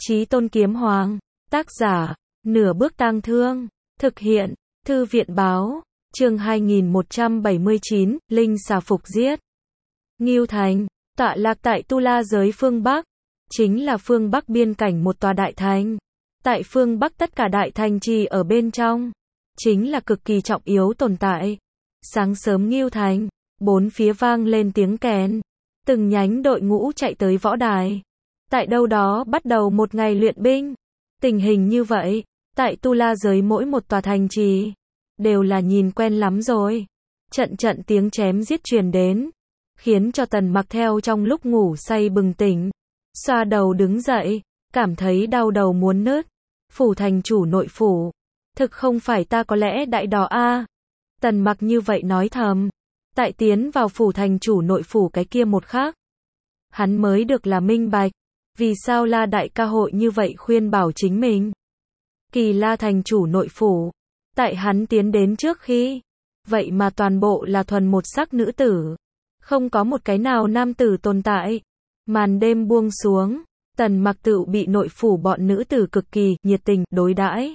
Chí Tôn Kiếm Hoàng, tác giả, Nửa Bước Tang Thương, thực hiện, Thư viện báo, chương 2179, Linh xà phục giết. Ngưu Thành, tọa lạc tại Tu La giới phương Bắc, chính là phương Bắc biên cảnh một tòa đại thành. Tại phương Bắc tất cả đại thành trì ở bên trong, chính là cực kỳ trọng yếu tồn tại. Sáng sớm Ngưu Thành, bốn phía vang lên tiếng kèn, từng nhánh đội ngũ chạy tới võ đài. Tại đâu đó bắt đầu một ngày luyện binh. Tình hình như vậy, tại Tu La giới mỗi một tòa thành trì, đều là nhìn quen lắm rồi. Trận trận tiếng chém giết truyền đến, khiến cho Tần Mặc theo trong lúc ngủ say bừng tỉnh, xoa đầu đứng dậy, cảm thấy đau đầu muốn nứt. Phủ thành chủ nội phủ, thực không phải ta có lẽ đại đỏ a? Tần Mặc như vậy nói thầm. Tại tiến vào phủ thành chủ nội phủ cái kia một khắc, hắn mới được là minh bạch, vì sao La đại ca hội như vậy khuyên bảo chính mình. Kỳ La thành chủ nội phủ, tại hắn tiến đến trước khi, vậy mà toàn bộ là thuần một sắc nữ tử, không có một cái nào nam tử tồn tại. Màn đêm buông xuống, Tần Mặc tự bị nội phủ bọn nữ tử cực kỳ nhiệt tình đối đãi,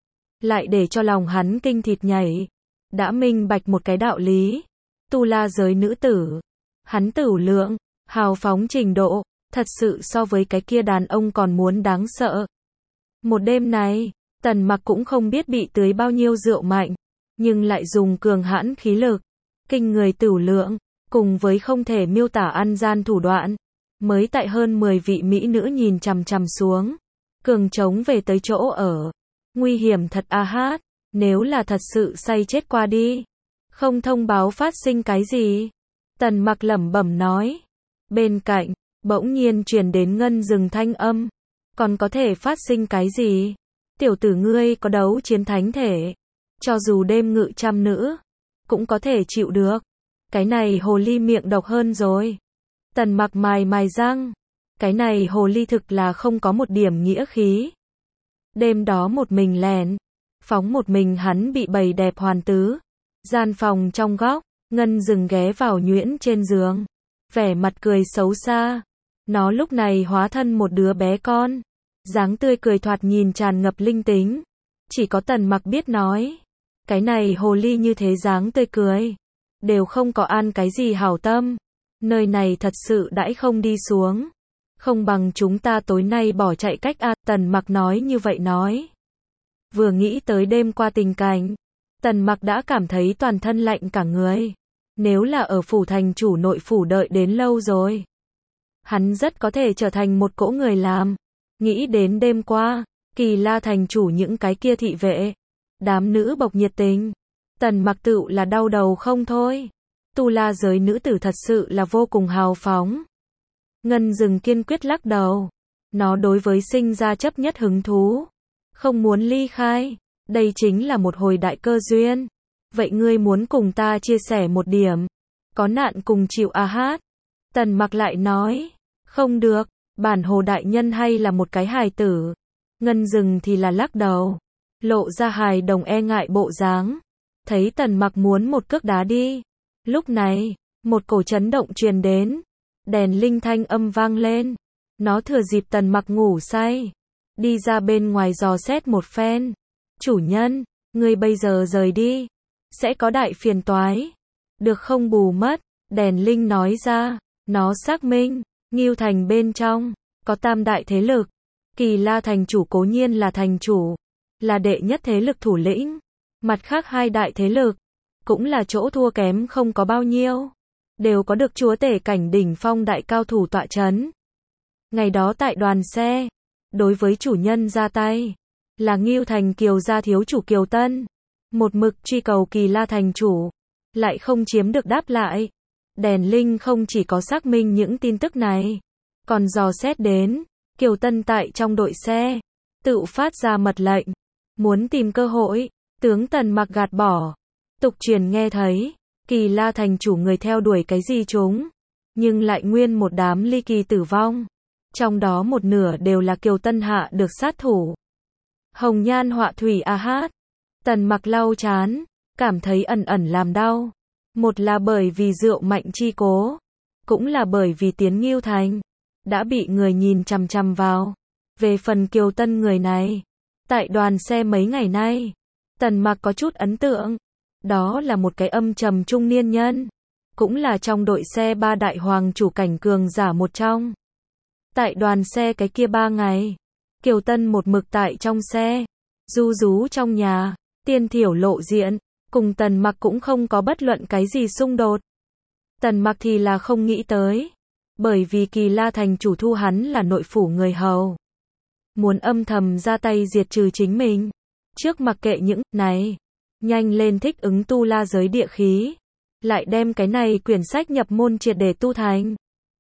lại để cho lòng hắn kinh thịt nhảy. Đã minh bạch một cái đạo lý, Tu La giới nữ tử, hắn tửu lượng, hào phóng trình độ, thật sự so với cái kia đàn ông còn muốn đáng sợ. Một đêm này, Tần Mặc cũng không biết bị tưới bao nhiêu rượu mạnh, nhưng lại dùng cường hãn khí lực, kinh người tửu lượng, cùng với không thể miêu tả ăn gian thủ đoạn, mới tại hơn 10 vị mỹ nữ nhìn chằm chằm xuống, cường chống về tới chỗ ở. Nguy hiểm thật a hát, nếu là thật sự say chết qua đi, không thông báo phát sinh cái gì. Tần Mặc lẩm bẩm nói. Bên cạnh, bỗng nhiên truyền đến ngân rừng thanh âm. Còn có thể phát sinh cái gì? Tiểu tử ngươi có đấu chiến thánh thể, cho dù đêm ngự trăm nữ, cũng có thể chịu được. Cái này hồ ly miệng độc hơn rồi. Tần Mặc mài mài răng. Cái này hồ ly thực là không có một điểm nghĩa khí. Đêm đó một mình lẻn, phóng một mình hắn bị bầy đẹp hoàn tứ. Gian phòng trong góc, ngân rừng ghé vào nhuyễn trên giường, vẻ mặt cười xấu xa. Nó lúc này hóa thân một đứa bé con, dáng tươi cười thoạt nhìn tràn ngập linh tính. Chỉ có Tần Mặc biết nói, cái này hồ ly như thế dáng tươi cười, đều không có ăn cái gì hảo tâm. Nơi này thật sự đãi không đi xuống, không bằng chúng ta tối nay bỏ chạy cách a. Tần Mặc nói như vậy nói. Vừa nghĩ tới đêm qua tình cảnh, Tần Mặc đã cảm thấy toàn thân lạnh cả người. Nếu là ở phủ thành chủ nội phủ đợi đến lâu rồi, hắn rất có thể trở thành một cỗ người làm. Nghĩ đến đêm qua, Kỳ La thành chủ những cái kia thị vệ, đám nữ bộc nhiệt tình, Tần Mặc tựu là đau đầu không thôi. Tu La giới nữ tử thật sự là vô cùng hào phóng. Ngân rừng kiên quyết lắc đầu. Nó đối với sinh ra chấp nhất hứng thú, không muốn ly khai. Đây chính là một hồi đại cơ duyên. Vậy ngươi muốn cùng ta chia sẻ một điểm, có nạn cùng chịu a hát? Tần Mặc lại nói. Không được, bản hồ đại nhân hay là một cái hài tử. Ngân rừng thì là lắc đầu, lộ ra hài đồng e ngại bộ dáng. Thấy Tần Mặc muốn một cước đá đi. Lúc này, một cổ chấn động truyền đến, đèn linh thanh âm vang lên. Nó thừa dịp Tần Mặc ngủ say, đi ra bên ngoài dò xét một phen. Chủ nhân, ngươi bây giờ rời đi, sẽ có đại phiền toái, được không bù mất. Đèn linh nói ra. Nó xác minh, Ngưu Thành bên trong, có tam đại thế lực. Kỳ La thành chủ cố nhiên là thành chủ, là đệ nhất thế lực thủ lĩnh. Mặt khác hai đại thế lực, cũng là chỗ thua kém không có bao nhiêu, đều có được chúa tể cảnh đỉnh phong đại cao thủ tọa chấn. Ngày đó tại đoàn xe, đối với chủ nhân ra tay, là Ngưu Thành Kiều gia thiếu chủ Kiều Tân. Một mực truy cầu Kỳ La thành chủ, lại không chiếm được đáp lại. Đèn linh không chỉ có xác minh những tin tức này, còn dò xét đến, Kiều Tân tại trong đội xe, tự phát ra mật lệnh, muốn tìm cơ hội, tướng Tần Mặc gạt bỏ. Tục truyền nghe thấy, Kỳ La thành chủ người theo đuổi cái gì chúng, nhưng lại nguyên một đám ly kỳ tử vong. Trong đó một nửa đều là Kiều Tân hạ được sát thủ. Hồng nhan họa thủy a hát. Tần Mặc lau chán, cảm thấy ẩn ẩn làm đau. Một là bởi vì rượu mạnh chi cố, cũng là bởi vì tiến Ngưu Thành đã bị người nhìn chằm chằm vào. Về phần Kiều Tân người này, tại đoàn xe mấy ngày nay, Tần Mặc có chút ấn tượng. Đó là một cái âm trầm trung niên nhân, cũng là trong đội xe ba đại hoàng chủ cảnh cường giả một trong. Tại đoàn xe cái kia 3 ngày, Kiều Tân một mực tại trong xe, du rú trong nhà, tiên thiểu lộ diện, cùng Tần Mặc cũng không có bất luận cái gì xung đột. Tần Mặc thì là không nghĩ tới, bởi vì Kỳ La thành chủ thu hắn là nội phủ người hầu, muốn âm thầm ra tay diệt trừ chính mình. Trước mặc kệ những này, nhanh lên thích ứng tu la giới địa khí, lại đem cái này quyển sách nhập môn triệt để tu thành.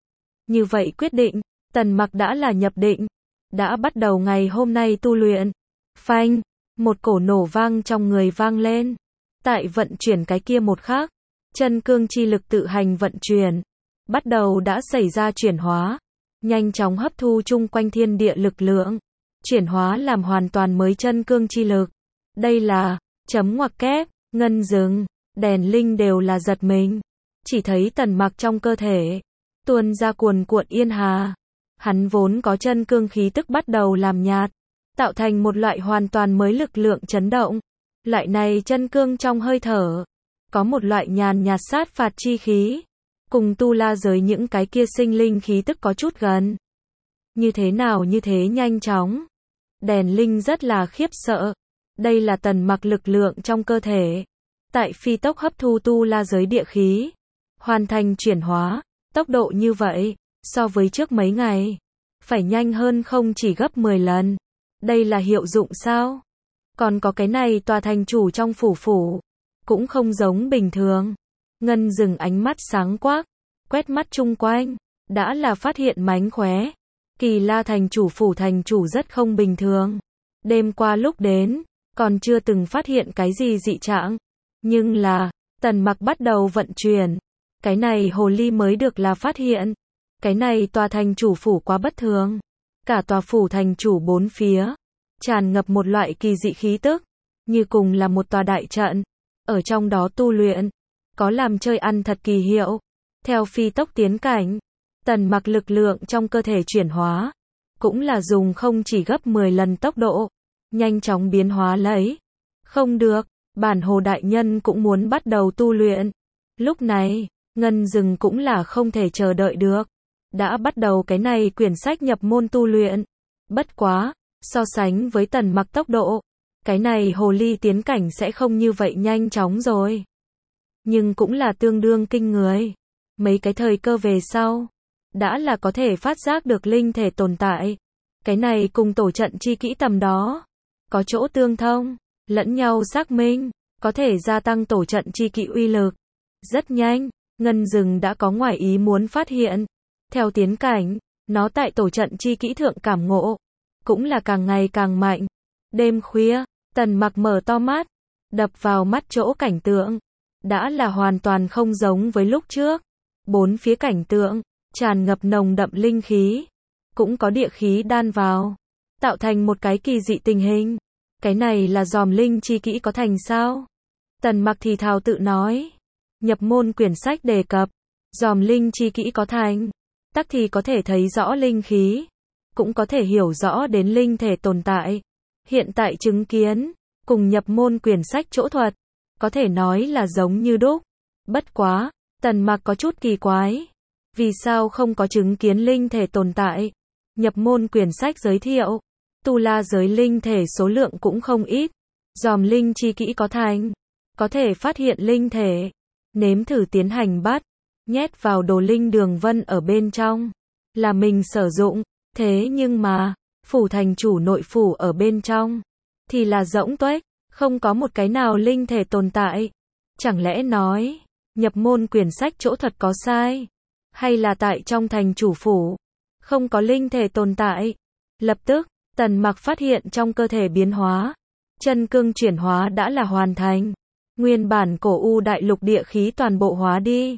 Như vậy quyết định, Tần Mặc đã là nhập định, đã bắt đầu ngày hôm nay tu luyện. Phanh, một cổ nổ vang trong người vang lên. Tại vận chuyển cái kia một khắc, chân cương chi lực tự hành vận chuyển, bắt đầu đã xảy ra chuyển hóa, nhanh chóng hấp thu chung quanh thiên địa lực lượng, chuyển hóa làm hoàn toàn mới chân cương chi lực. Đây là chấm ngoặc kép, ngân dừng, đèn linh đều là giật mình. Chỉ thấy Tần Mặc trong cơ thể tuôn ra cuồn cuộn yên hà, hắn vốn có chân cương khí tức bắt đầu làm nhạt, tạo thành một loại hoàn toàn mới lực lượng chấn động. Loại này chân cương trong hơi thở, có một loại nhàn nhạt sát phạt chi khí, cùng tu la giới những cái kia sinh linh khí tức có chút gần. Như thế nào như thế nhanh chóng? Đèn linh rất là khiếp sợ. Đây là Tần Mặc lực lượng trong cơ thể, tại phi tốc hấp thu tu la giới địa khí, hoàn thành chuyển hóa. Tốc độ như vậy, so với trước mấy ngày, phải nhanh hơn không chỉ gấp 10 lần. Đây là hiệu dụng sao? Còn có cái này tòa thành chủ trong phủ, cũng không giống bình thường. Ngân dừng ánh mắt sáng quắc, quét mắt chung quanh, đã là phát hiện mánh khóe. Kỳ La thành chủ phủ thành chủ rất không bình thường. Đêm qua lúc đến, còn chưa từng phát hiện cái gì dị trạng. Nhưng là, Tần Mặc bắt đầu vận chuyển. Cái này hồ ly mới được là phát hiện. Cái này tòa thành chủ phủ quá bất thường. Cả tòa phủ thành chủ bốn phía, tràn ngập một loại kỳ dị khí tức, như cùng là một tòa đại trận. Ở trong đó tu luyện, có làm chơi ăn thật kỳ hiệu. Theo phi tốc tiến cảnh, Tần Mặc lực lượng trong cơ thể chuyển hóa, cũng là dùng không chỉ gấp 10 lần tốc độ, nhanh chóng biến hóa lấy. Không được, bản hồ đại nhân cũng muốn bắt đầu tu luyện. Lúc này, Ngân Dừng cũng là không thể chờ đợi được, đã bắt đầu cái này quyển sách nhập môn tu luyện. Bất quá, so sánh với Tần Mặc tốc độ, cái này hồ ly tiến cảnh sẽ không như vậy nhanh chóng rồi. Nhưng cũng là tương đương kinh người. Mấy cái thời cơ về sau, đã là có thể phát giác được linh thể tồn tại. Cái này cùng tổ trận chi kỹ tầm đó, có chỗ tương thông, lẫn nhau xác minh, có thể gia tăng tổ trận chi kỹ uy lực. Rất nhanh, Ngân Dừng đã có ngoài ý muốn phát hiện. Theo tiến cảnh, nó tại tổ trận chi kỹ thượng cảm ngộ, cũng là càng ngày càng mạnh. Đêm khuya, Tần Mặc mở to mắt, đập vào mắt chỗ cảnh tượng, đã là hoàn toàn không giống với lúc trước. Bốn phía cảnh tượng, tràn ngập nồng đậm linh khí, cũng có địa khí đan vào, tạo thành một cái kỳ dị tình hình. Cái này là dòm linh chi kỹ có thành sao? Tần Mặc thì thào tự nói. Nhập môn quyển sách đề cập, dòm linh chi kỹ có thành, tắc thì có thể thấy rõ linh khí, cũng có thể hiểu rõ đến linh thể tồn tại. Hiện tại chứng kiến, cùng nhập môn quyển sách chỗ thuật, có thể nói là giống như đúc. Bất quá, Tần Mặc có chút kỳ quái. Vì sao không có chứng kiến linh thể tồn tại? Nhập môn quyển sách giới thiệu, tu la giới linh thể số lượng cũng không ít. Dòm linh chi kỹ có thành, có thể phát hiện linh thể. Nếm thử tiến hành bắt, nhét vào đồ linh đường vân ở bên trong, là mình sử dụng. Thế nhưng mà, phủ thành chủ nội phủ ở bên trong, thì là rỗng tuếch, không có một cái nào linh thể tồn tại. Chẳng lẽ nói, nhập môn quyển sách chỗ thuật có sai? Hay là tại trong thành chủ phủ, không có linh thể tồn tại? Lập tức, Tần Mặc phát hiện trong cơ thể biến hóa. Chân cương chuyển hóa đã là hoàn thành. Nguyên bản cổ u đại lục địa khí toàn bộ hóa đi,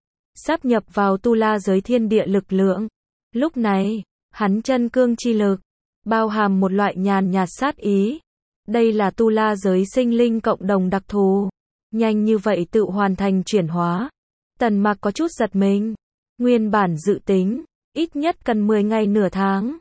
sáp nhập vào tu la giới thiên địa lực lượng. Lúc này, hắn chân cương chi lực, bao hàm một loại nhàn nhạt sát ý. Đây là tu la giới sinh linh cộng đồng đặc thù. Nhanh như vậy tự hoàn thành chuyển hóa. Tần Mặc có chút giật mình. Nguyên bản dự tính, ít nhất cần 10 ngày nửa tháng.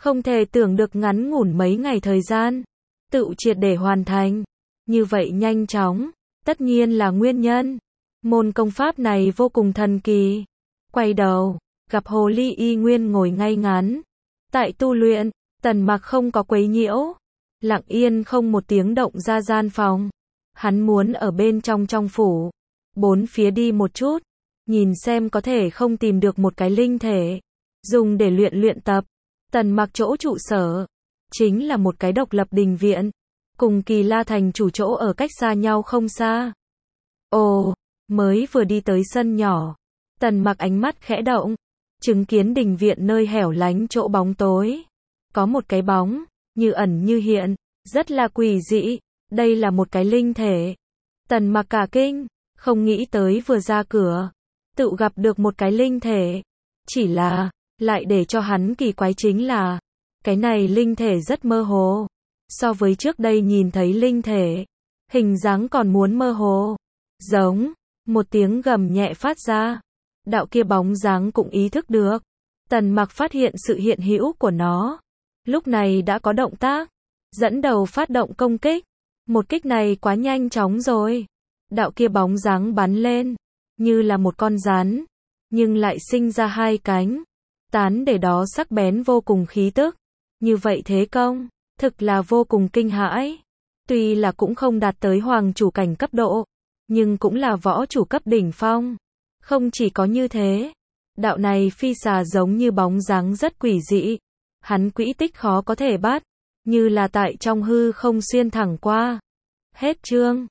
Không thể tưởng được ngắn ngủn mấy ngày thời gian, tự triệt để hoàn thành. Như vậy nhanh chóng, tất nhiên là nguyên nhân. Môn công pháp này vô cùng thần kỳ. Quay đầu, gặp Hồ Ly y nguyên ngồi ngay ngắn. Tại tu luyện, Tần Mặc không có quấy nhiễu. Lặng yên không một tiếng động ra gian phòng. Hắn muốn ở bên trong phủ. Bốn phía đi một chút. Nhìn xem có thể không tìm được một cái linh thể. Dùng để luyện tập. Tần Mặc chỗ trụ sở. Chính là một cái độc lập đình viện. Cùng Kỳ La Thành chủ chỗ ở cách xa nhau không xa. Ồ, mới vừa đi tới sân nhỏ. Tần Mặc ánh mắt khẽ động. Chứng kiến đình viện nơi hẻo lánh chỗ bóng tối. Có một cái bóng, như ẩn như hiện, rất là quỷ dị. Đây là một cái linh thể. Tần Mặc cả kinh, không nghĩ tới vừa ra cửa, tự gặp được một cái linh thể. Chỉ là, lại để cho hắn kỳ quái chính là, cái này linh thể rất mơ hồ. So với trước đây nhìn thấy linh thể, hình dáng còn muốn mơ hồ. Giống, một tiếng gầm nhẹ phát ra. Đạo kia bóng dáng cũng ý thức được. Tần Mặc phát hiện sự hiện hữu của nó. Lúc này đã có động tác. Dẫn đầu phát động công kích. Một kích này quá nhanh chóng rồi. Đạo kia bóng dáng bắn lên. Như là một con rắn. Nhưng lại sinh ra hai cánh. Tán để đó sắc bén vô cùng khí tức. Như vậy thế công, thực là vô cùng kinh hãi. Tuy là cũng không đạt tới hoàng chủ cảnh cấp độ. Nhưng cũng là võ chủ cấp đỉnh phong. Không chỉ có như thế, đạo này phi xà giống như bóng dáng rất quỷ dị. Hắn quỹ tích khó có thể bắt, như là tại trong hư không xuyên thẳng qua. Hết chương.